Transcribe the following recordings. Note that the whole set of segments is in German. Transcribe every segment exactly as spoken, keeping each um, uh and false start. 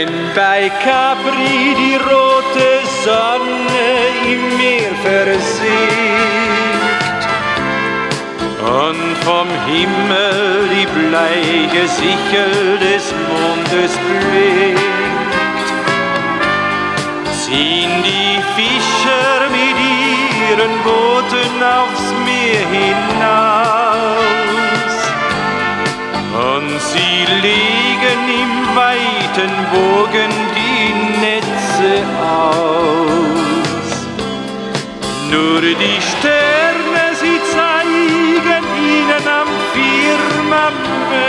Wenn bei Capri die rote Sonne im Meer versinkt und vom Himmel die bleiche Sichel des Mondes blinkt, ziehen die Fischer mit ihren Booten aufs Meer hinaus und sie legen im weiten Bogen die Netze aus. Nur die Sterne, sie zeigen ihnen am Firmament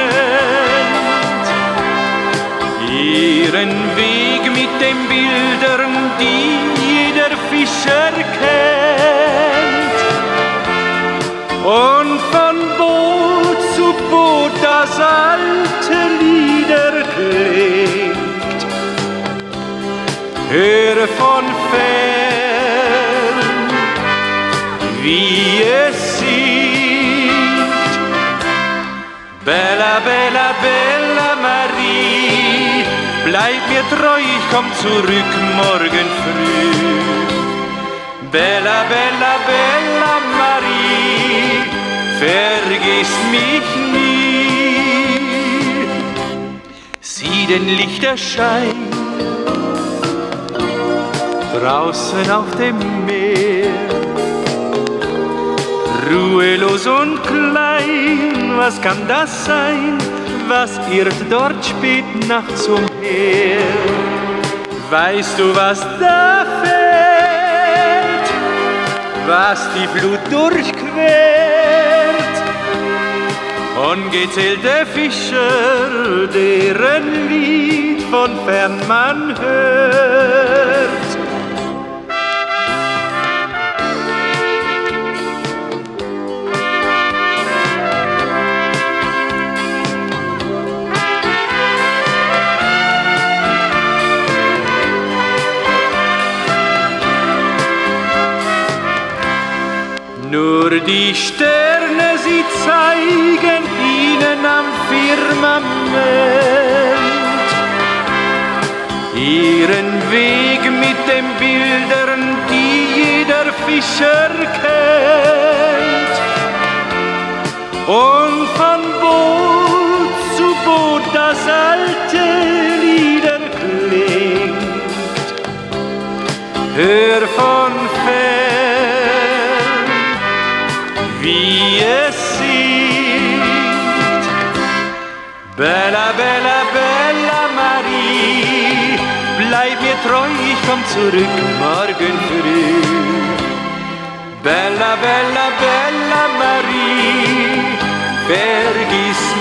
ihren Weg mit den Bildern, die jeder Fischer kennt. Und von Boot zu Boot das alte Lieder klingt. Höre von fern, wie es singt. Bella, bella, bella Marie, bleib mir treu, ich komm zurück morgen früh. Bella, bella, bella Marie, vergiss mich nie. Sieh den Lichterschein draußen auf dem Meer, ruhelos und klein, was kann das sein? Was irrt dort spät nachts umher? Weißt du, was da fällt, was die Flut durchquert? Ungezählte Fischer, deren Lied von fern man hört. Nur die Sterne, sie zeigen ihnen am Firmament ihren Weg mit den Bildern, die jeder Fischer kennt. Und von Boot zu Boot das alte Lieder klingt. Hör von fern, wie es singt. Bella, bella, bella Marie, bleib mir treu, ich komm zurück morgen früh. Bella, bella, bella Marie, vergiss